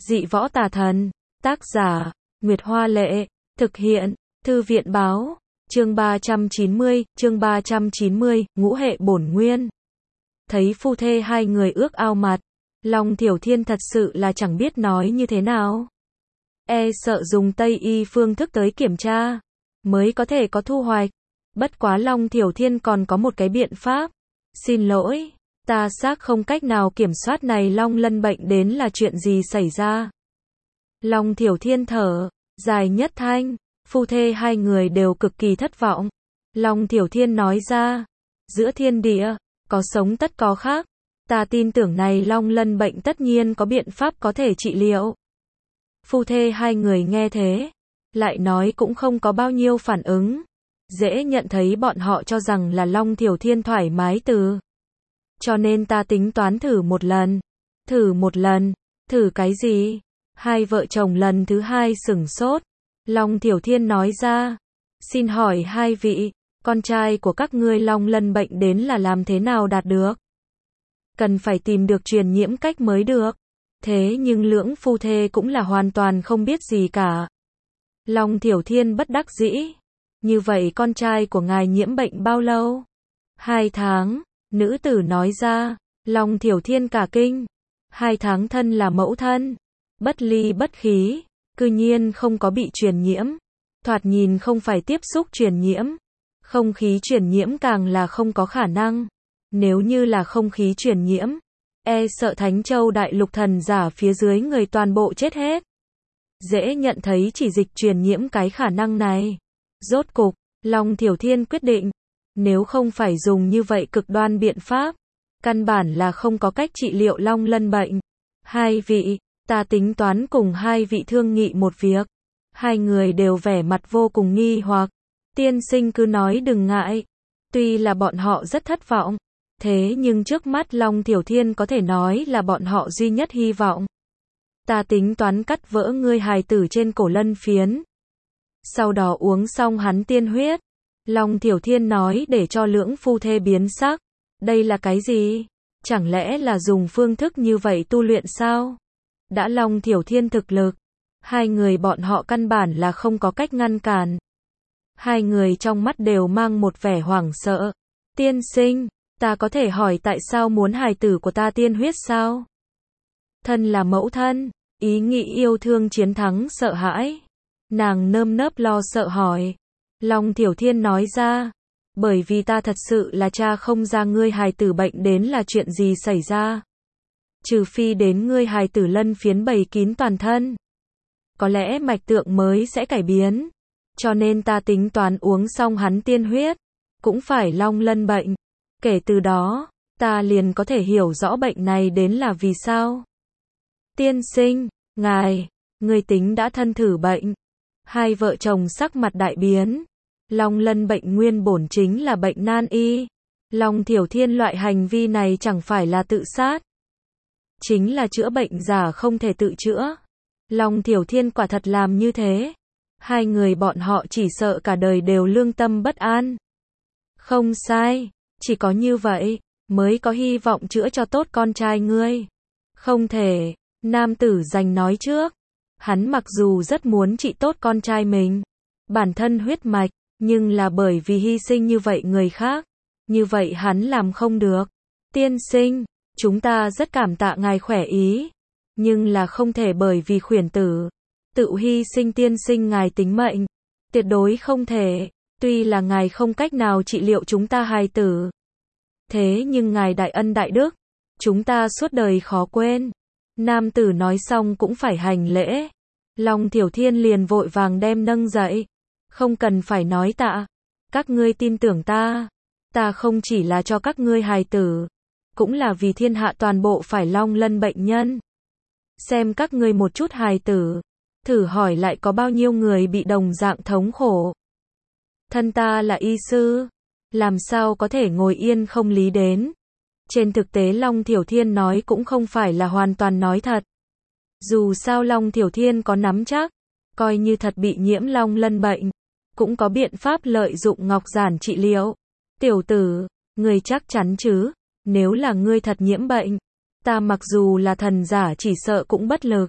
Dị võ tà thần. Tác giả, Nguyệt Hoa Lệ. Thực hiện, Thư viện Báo. Chương 390, ngũ hệ bổn nguyên. Thấy phu thê hai người ước ao mặt, Long Thiểu Thiên thật sự là chẳng biết nói như thế nào. E sợ dùng Tây y phương thức tới kiểm tra, mới có thể có thu hoạch. Bất quá Long Thiểu Thiên còn có một cái biện pháp. Xin lỗi, ta xác không cách nào kiểm soát này Long Lân bệnh đến là chuyện gì xảy ra. Long Thiểu Thiên thở dài nhất thanh, phu thê hai người đều cực kỳ thất vọng. Long Thiểu Thiên nói ra, giữa thiên địa, có sống tất có khác. Ta tin tưởng này Long Lân bệnh tất nhiên có biện pháp có thể trị liệu. Phu thê hai người nghe thế, lại nói cũng không có bao nhiêu phản ứng. Dễ nhận thấy bọn họ cho rằng là Long Thiểu Thiên thoải mái từ. Cho nên ta tính toán thử một lần. Thử một lần? Thử cái gì? Hai vợ chồng lần thứ hai sửng sốt. Long Thiểu Thiên nói ra, xin hỏi hai vị, con trai của các ngươi Long Lân bệnh đến là làm thế nào đạt được? Cần phải tìm được truyền nhiễm cách mới được. Thế nhưng lưỡng phu thê cũng là hoàn toàn không biết gì cả. Long Thiểu Thiên bất đắc dĩ. Như vậy con trai của ngài nhiễm bệnh bao lâu? 2 tháng, nữ tử nói ra. Long Thiểu Thiên cả kinh. 2 tháng thân là mẫu thân. Bất ly bất khí, cư nhiên không có bị truyền nhiễm. Thoạt nhìn không phải tiếp xúc truyền nhiễm. Không khí truyền nhiễm càng là không có khả năng. Nếu như là không khí truyền nhiễm, e sợ Thánh Châu Đại Lục thần giả phía dưới người toàn bộ chết hết. Dễ nhận thấy chỉ dịch truyền nhiễm cái khả năng này. Rốt cục, Long Thiểu Thiên quyết định, nếu không phải dùng như vậy cực đoan biện pháp, căn bản là không có cách trị liệu Long Lân bệnh. Hai vị, ta tính toán cùng hai vị thương nghị một việc. Hai người đều vẻ mặt vô cùng nghi hoặc. Tiên sinh cứ nói đừng ngại. Tuy là bọn họ rất thất vọng, thế nhưng trước mắt Long Thiểu Thiên có thể nói là bọn họ duy nhất hy vọng. Ta tính toán cắt vỡ ngươi hài tử trên cổ lân phiến. Sau đó uống xong hắn tiên huyết. Long Thiểu Thiên nói để cho lưỡng phu thê biến sắc. Đây là cái gì? Chẳng lẽ là dùng phương thức như vậy tu luyện sao? Đã Long Thiểu Thiên thực lực, hai người bọn họ căn bản là không có cách ngăn cản. Hai người trong mắt đều mang một vẻ hoảng sợ. Tiên sinh, ta có thể hỏi tại sao muốn hài tử của ta tiên huyết sao? Thân là mẫu thân, ý nghĩ yêu thương chiến thắng sợ hãi. Nàng nơm nớp lo sợ hỏi. Long Thiểu Thiên nói ra, bởi vì ta thật sự là cha không ra ngươi hài tử bệnh đến là chuyện gì xảy ra. Trừ phi đến ngươi hài tử lân phiến bầy kín toàn thân. Có lẽ mạch tượng mới sẽ cải biến. Cho nên ta tính toán uống xong hắn tiên huyết, cũng phải Long Lân bệnh. Kể từ đó, ta liền có thể hiểu rõ bệnh này đến là vì sao. Tiên sinh, người tính đã thân thử bệnh. Hai vợ chồng sắc mặt đại biến. Long Lân bệnh nguyên bổn chính là bệnh nan y. Long Thiểu Thiên loại hành vi này chẳng phải là tự sát. Chính là chữa bệnh giả không thể tự chữa. Long Thiểu Thiên quả thật làm như thế. Hai người bọn họ chỉ sợ cả đời đều lương tâm bất an. Không sai, chỉ có như vậy, mới có hy vọng chữa cho tốt con trai ngươi. Không thể, nam tử giành nói trước. Hắn mặc dù rất muốn trị tốt con trai mình, bản thân huyết mạch, nhưng là bởi vì hy sinh như vậy người khác. Như vậy hắn làm không được. Tiên sinh, chúng ta rất cảm tạ ngài khỏe ý. Nhưng là không thể bởi vì khuyển tử tự hy sinh tiên sinh ngài tính mệnh. Tuyệt đối không thể. Tuy là ngài không cách nào trị liệu chúng ta hài tử. Thế nhưng ngài đại ân đại đức, chúng ta suốt đời khó quên. Nam tử nói xong cũng phải hành lễ. Long Thiểu Thiên liền vội vàng đem nâng dậy. Không cần phải nói tạ. Các ngươi tin tưởng ta. Ta không chỉ là cho các ngươi hài tử, cũng là vì thiên hạ toàn bộ phải Long Lân bệnh nhân. Xem các ngươi một chút hài tử, thử hỏi lại có bao nhiêu người bị đồng dạng thống khổ. Thân ta là y sư, làm sao có thể ngồi yên không lý đến. Trên thực tế Long Thiểu Thiên nói cũng không phải là hoàn toàn nói thật. Dù sao Long Thiểu Thiên có nắm chắc, coi như thật bị nhiễm Long Lân bệnh, cũng có biện pháp lợi dụng ngọc giản trị liệu. Tiểu tử, ngươi chắc chắn chứ? Nếu là ngươi thật nhiễm bệnh, ta mặc dù là thần giả chỉ sợ cũng bất lực.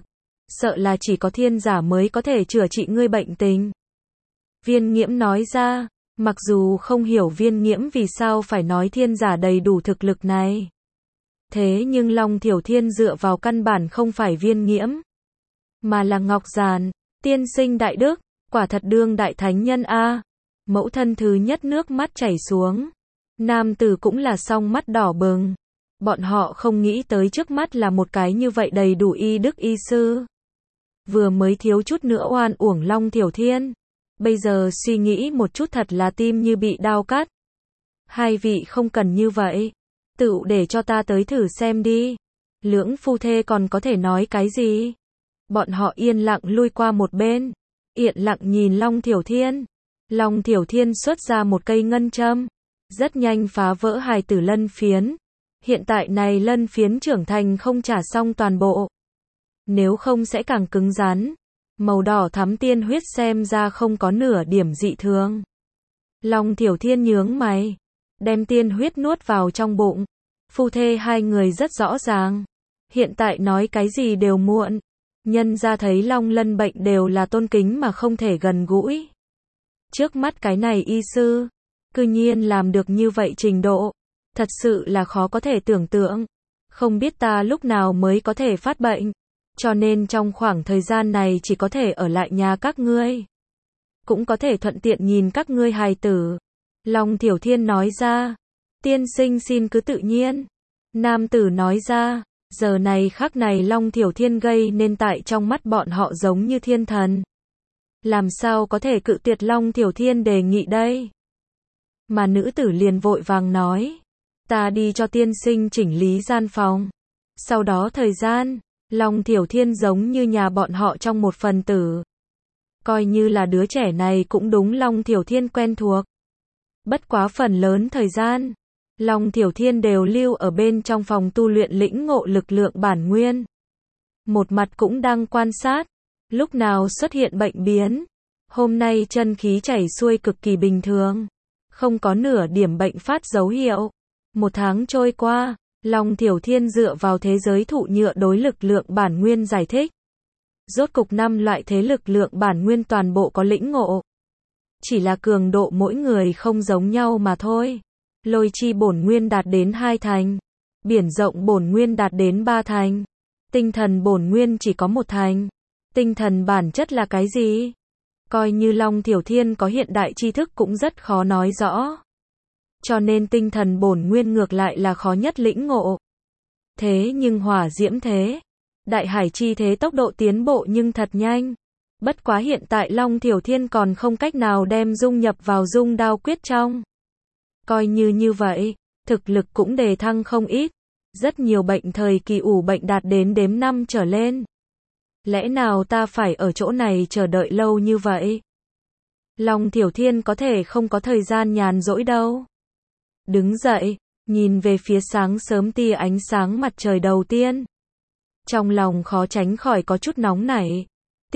sợ là chỉ có thiên giả mới có thể chữa trị ngươi bệnh tình. Viên Nghiễm nói ra, mặc dù không hiểu Viên Nghiễm vì sao phải nói thiên giả đầy đủ thực lực này. Thế nhưng Long Thiểu Thiên dựa vào căn bản không phải Viên Nghiễm, mà là Ngọc Giản, tiên sinh đại đức, quả thật đương đại thánh nhân a. Mẫu thân thứ nhất nước mắt chảy xuống. Nam tử cũng là song mắt đỏ bừng. Bọn họ không nghĩ tới trước mắt là một cái như vậy đầy đủ y đức y sư. Vừa mới thiếu chút nữa oan uổng Long Thiểu Thiên. Bây giờ suy nghĩ một chút thật là tim như bị đao cắt. Hai vị không cần như vậy. Tự để cho ta tới thử xem đi. Lưỡng phu thê còn có thể nói cái gì? Bọn họ yên lặng lui qua một bên. Yên lặng nhìn Long Thiểu Thiên. Long Thiểu Thiên xuất ra một cây ngân châm. Rất nhanh phá vỡ hài tử lân phiến. Hiện tại này lân phiến trưởng thành không trả xong toàn bộ. Nếu không sẽ càng cứng rắn. Màu đỏ thắm tiên huyết xem ra không có nửa điểm dị thường. Long Thiểu Thiên nhướng mày. Đem tiên huyết nuốt vào trong bụng. Phu thê hai người rất rõ ràng. Hiện tại nói cái gì đều muộn. Nhân ra thấy Long Lân bệnh đều là tôn kính mà không thể gần gũi. Trước mắt cái này y sư, cư nhiên làm được như vậy trình độ. Thật sự là khó có thể tưởng tượng. Không biết ta lúc nào mới có thể phát bệnh. Cho nên trong khoảng thời gian này chỉ có thể ở lại nhà các ngươi. Cũng có thể thuận tiện nhìn các ngươi hài tử. Long Thiểu Thiên nói ra. Tiên sinh xin cứ tự nhiên. Nam tử nói ra. Giờ này khắc này Long Thiểu Thiên gây nên tại trong mắt bọn họ giống như thiên thần. Làm sao có thể cự tuyệt Long Thiểu Thiên đề nghị đây? Mà nữ tử liền vội vàng nói. Ta đi cho tiên sinh chỉnh lý gian phòng. Sau đó thời gian, Long Thiểu Thiên giống như nhà bọn họ trong một phần tử. Coi như là đứa trẻ này cũng đúng Long Thiểu Thiên quen thuộc. Bất quá phần lớn thời gian, Long Thiểu Thiên đều lưu ở bên trong phòng tu luyện lĩnh ngộ lực lượng bản nguyên. Một mặt cũng đang quan sát, lúc nào xuất hiện bệnh biến. Hôm nay chân khí chảy xuôi cực kỳ bình thường, không có nửa điểm bệnh phát dấu hiệu. Một tháng trôi qua, Long Thiểu Thiên dựa vào thế giới thụ nhựa đối lực lượng bản nguyên giải thích. Rốt cục 5 loại thế lực lượng bản nguyên toàn bộ có lĩnh ngộ. Chỉ là cường độ mỗi người không giống nhau mà thôi. Lôi chi bổn nguyên đạt đến 2 thành. Biển rộng bổn nguyên đạt đến 3 thành. Tinh thần bổn nguyên chỉ có 1 thành. Tinh thần bản chất là cái gì? Coi như Long Thiểu Thiên có hiện đại tri thức cũng rất khó nói rõ. Cho nên tinh thần bổn nguyên ngược lại là khó nhất lĩnh ngộ. Thế nhưng hỏa diễm thế, đại hải chi thế tốc độ tiến bộ nhưng thật nhanh. Bất quá hiện tại Long Thiểu Thiên còn không cách nào đem dung nhập vào dung đao quyết trong. Coi như vậy, thực lực cũng đề thăng không ít. Rất nhiều bệnh thời kỳ ủ bệnh đạt đến đếm năm trở lên. Lẽ nào ta phải ở chỗ này chờ đợi lâu như vậy? Long Thiểu Thiên có thể không có thời gian nhàn rỗi đâu. Đứng dậy, nhìn về phía sáng sớm tia ánh sáng mặt trời đầu tiên. Trong lòng khó tránh khỏi có chút nóng nảy.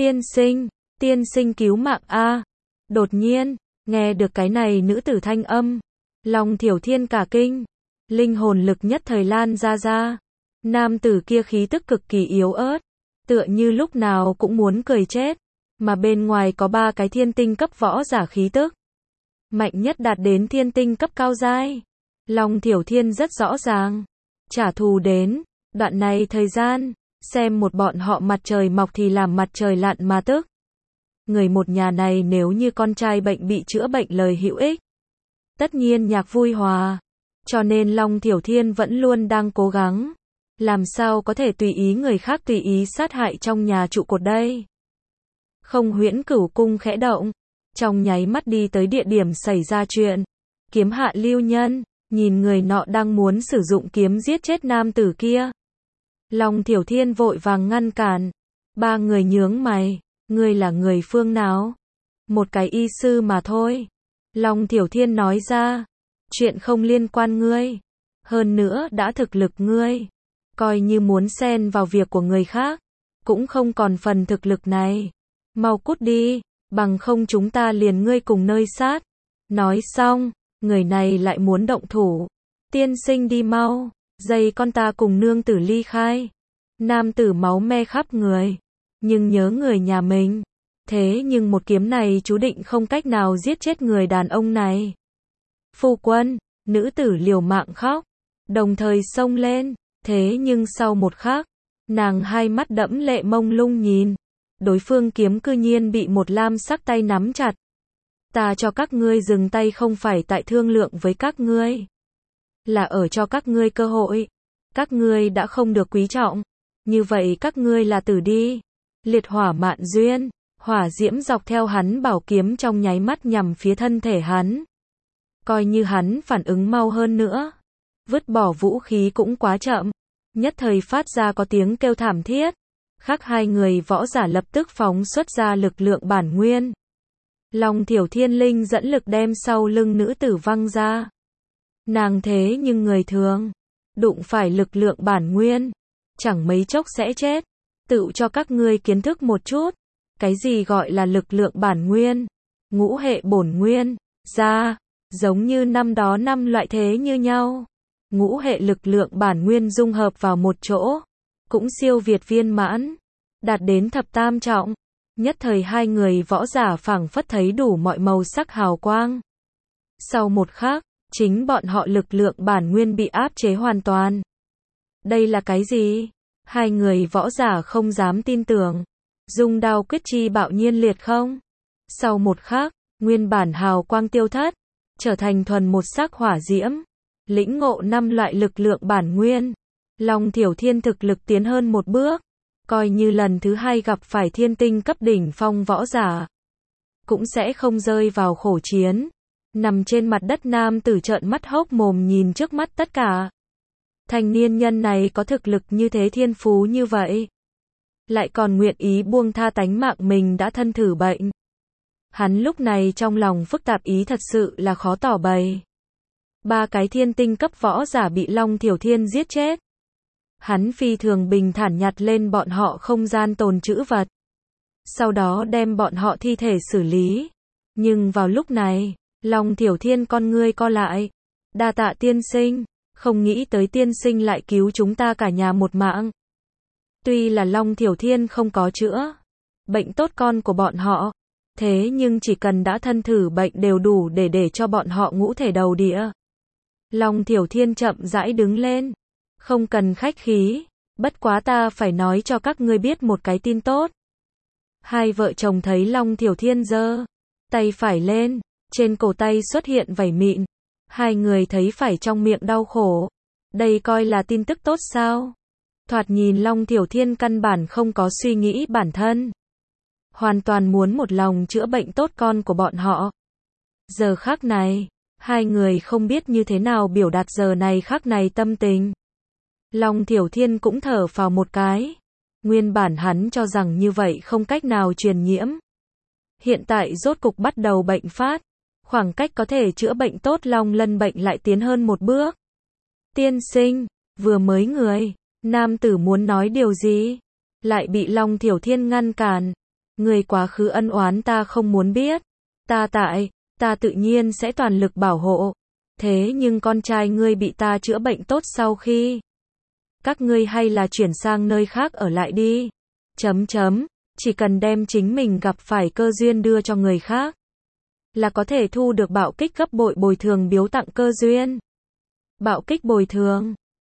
Tiên sinh cứu mạng a. Đột nhiên, nghe được cái này nữ tử thanh âm. Long Thiểu Thiên cả kinh. Linh hồn lực nhất thời lan ra. Nam tử kia khí tức cực kỳ yếu ớt. Tựa như lúc nào cũng muốn cười chết. Mà bên ngoài có 3 cái thiên tinh cấp võ giả khí tức. Mạnh nhất đạt đến thiên tinh cấp cao giai. Long Thiểu Thiên rất rõ ràng. Trả thù đến. Đoạn này thời gian. Xem một bọn họ mặt trời mọc thì làm mặt trời lặn mà tức. Người một nhà này nếu như con trai bệnh bị chữa bệnh lời hữu ích. Tất nhiên nhạc vui hòa. Cho nên Long Thiểu Thiên vẫn luôn đang cố gắng. Làm sao có thể tùy ý người khác tùy ý sát hại trong nhà trụ cột đây. Không Huyễn Cửu cung khẽ động. Trong nháy mắt đi tới địa điểm xảy ra chuyện. Kiếm hạ lưu nhân. Nhìn người nọ đang muốn sử dụng kiếm giết chết nam tử kia. Long Thiểu Thiên vội vàng ngăn cản. 3 người nhướng mày. Ngươi là người phương nào? Một cái y sư mà thôi. Long Thiểu Thiên nói ra. Chuyện không liên quan ngươi. Hơn nữa đã thực lực ngươi. Coi như muốn xen vào việc của người khác. Cũng không còn phần thực lực này. Mau cút đi. Bằng không chúng ta liền ngươi cùng nơi sát. Nói xong. Người này lại muốn động thủ. Tiên sinh đi mau. Dây con ta cùng nương tử ly khai. Nam tử máu me khắp người. nhưng nhớ người nhà mình. Thế nhưng một kiếm này chú định không cách nào giết chết người đàn ông này. Phu quân, nữ tử liều mạng khóc, đồng thời xông lên, thế nhưng sau một khắc, nàng hai mắt đẫm lệ mông lung nhìn, đối phương kiếm cư nhiên bị một lam sắc tay nắm chặt. Ta cho các ngươi dừng tay không phải tại thương lượng với các ngươi, là ở cho các ngươi cơ hội. Các ngươi đã không được quý trọng, như vậy các ngươi là tử đi. Liệt hỏa mạn duyên, hỏa diễm dọc theo hắn bảo kiếm trong nháy mắt nhằm phía thân thể hắn. Coi như hắn phản ứng mau hơn nữa, vứt bỏ vũ khí cũng quá chậm, nhất thời phát ra có tiếng kêu thảm thiết. Khác hai người võ giả lập tức phóng xuất ra lực lượng bản nguyên. Long Thiểu Thiên Linh dẫn lực đem sau lưng nữ tử văng ra. Nàng thế nhưng người thường, đụng phải lực lượng bản nguyên, chẳng mấy chốc sẽ chết. Tự cho các ngươi kiến thức một chút, cái gì gọi là lực lượng bản nguyên, ngũ hệ bổn nguyên, ra, giống như năm đó 5 loại thế như nhau. Ngũ hệ lực lượng bản nguyên dung hợp vào một chỗ, cũng siêu việt viên mãn, đạt đến thập tam trọng. Nhất thời hai người võ giả phảng phất thấy đủ mọi màu sắc hào quang. Sau một khắc, chính bọn họ lực lượng bản nguyên bị áp chế hoàn toàn. Đây là cái gì? Hai người võ giả không dám tin tưởng. Dung đao quyết chi bạo nhiên liệt không? Sau một khắc, nguyên bản hào quang tiêu thất, trở thành thuần một sắc hỏa diễm. Lĩnh ngộ 5 loại lực lượng bản nguyên. Long Thiểu Thiên thực lực tiến hơn một bước. Coi như lần thứ hai gặp phải thiên tinh cấp đỉnh phong võ giả, cũng sẽ không rơi vào khổ chiến. Nằm trên mặt đất nam tử trợn mắt hốc mồm nhìn trước mắt tất cả. Thanh niên nhân này có thực lực như thế, thiên phú như vậy, lại còn nguyện ý buông tha tánh mạng mình đã thân thử bệnh. Hắn lúc này trong lòng phức tạp ý thật sự là khó tỏ bày. 3 cái thiên tinh cấp võ giả bị Long Thiểu Thiên giết chết. Hắn phi thường bình thản nhặt lên bọn họ không gian tồn trữ vật, sau đó đem bọn họ thi thể xử lý. Nhưng vào lúc này, Long Thiểu Thiên con ngươi co lại. Đa tạ tiên sinh, không nghĩ tới tiên sinh lại cứu chúng ta cả nhà một mạng. Tuy là Long Thiểu Thiên không có chữa bệnh tốt con của bọn họ, thế nhưng chỉ cần đã thân thử bệnh đều đủ để cho bọn họ ngũ thể đầu địa. Long Thiểu Thiên chậm rãi đứng lên. Không cần khách khí, bất quá ta phải nói cho các ngươi biết một cái tin tốt. Hai vợ chồng thấy Long Thiểu Thiên giơ tay phải lên, trên cổ tay xuất hiện vảy mịn. Hai người thấy phải trong miệng đau khổ. Đây coi là tin tức tốt sao? Thoạt nhìn Long Thiểu Thiên căn bản không có suy nghĩ bản thân, hoàn toàn muốn một lòng chữa bệnh tốt con của bọn họ. Giờ khắc này, hai người không biết như thế nào biểu đạt giờ này khắc này tâm tình. Long Thiểu Thiên cũng thở phào một cái. Nguyên bản hắn cho rằng như vậy không cách nào truyền nhiễm. Hiện tại rốt cục bắt đầu bệnh phát. Khoảng cách có thể chữa bệnh tốt Long Lân bệnh lại tiến hơn một bước. Tiên sinh, vừa mới người, nam tử muốn nói điều gì? Lại bị Long Thiểu Thiên ngăn cản. Người quá khứ ân oán ta không muốn biết. Ta tự nhiên sẽ toàn lực bảo hộ. Thế nhưng con trai ngươi bị ta chữa bệnh tốt sau khi, các ngươi hay là chuyển sang nơi khác ở lại đi. Chỉ cần đem chính mình gặp phải cơ duyên đưa cho người khác, là có thể thu được bạo kích gấp bội bồi thường biếu tặng cơ duyên. Bạo kích bồi thường,